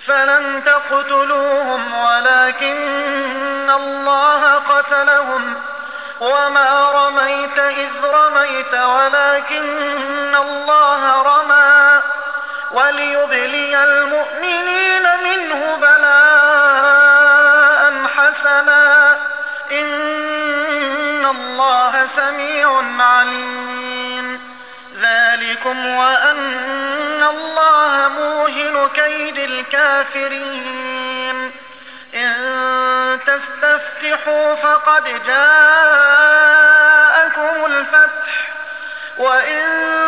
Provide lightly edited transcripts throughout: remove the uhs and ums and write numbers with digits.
فلم تقتلوهم ولكن الله قتلهم وما رميت إذ رميت ولكن الله رمى وليبلي المؤمنين منه بلاء حسنا إن الله سميع عليم. ذلكم وأن الله موهن كيد الكافرين. إن تستفتحوا فقد جاءكم الفتح وإن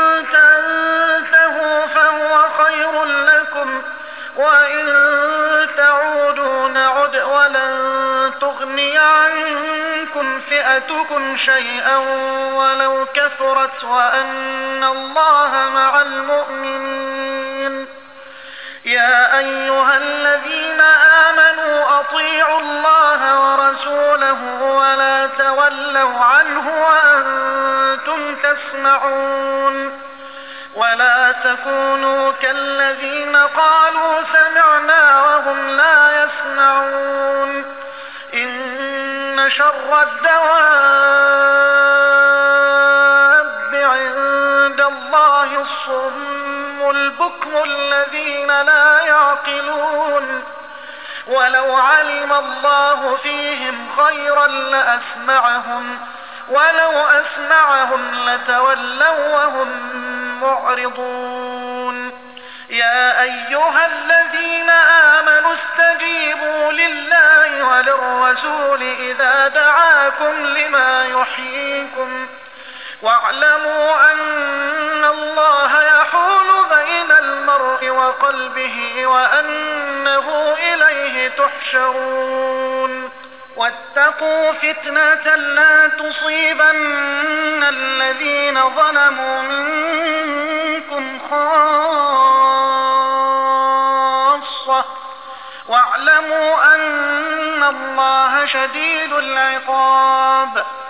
تنتهوا فهو خير لكم وإن تعودوا نعد ولن تغني عنكم فئتكم شيئا ولو كثرت وأن الله مع المؤمنين. يا أيها الذين آمنوا أطيعوا الله ورسوله ولا تولوا عنه وأنتم تسمعون. ولا تكونوا كالذين قالوا سمعنا وهم لا يسمعون. إن شر الدواب عند الله الصم البكم الذين لا يعقلون. ولو علم الله فيهم خيرا لأسمعهم ولو أسمعهم لتولوا وهم معرضون. يا أيها الذين آمنوا استجيبوا لله وللرسول إذا دعاكم لما يحييكم واعلموا أن الله يحول بين المرء وقلبه وأنه إليه تحشرون. واتقوا فتنة لا تصيبن الذين ظلموا منكم خاصة واعلموا أن الله شديد العقاب.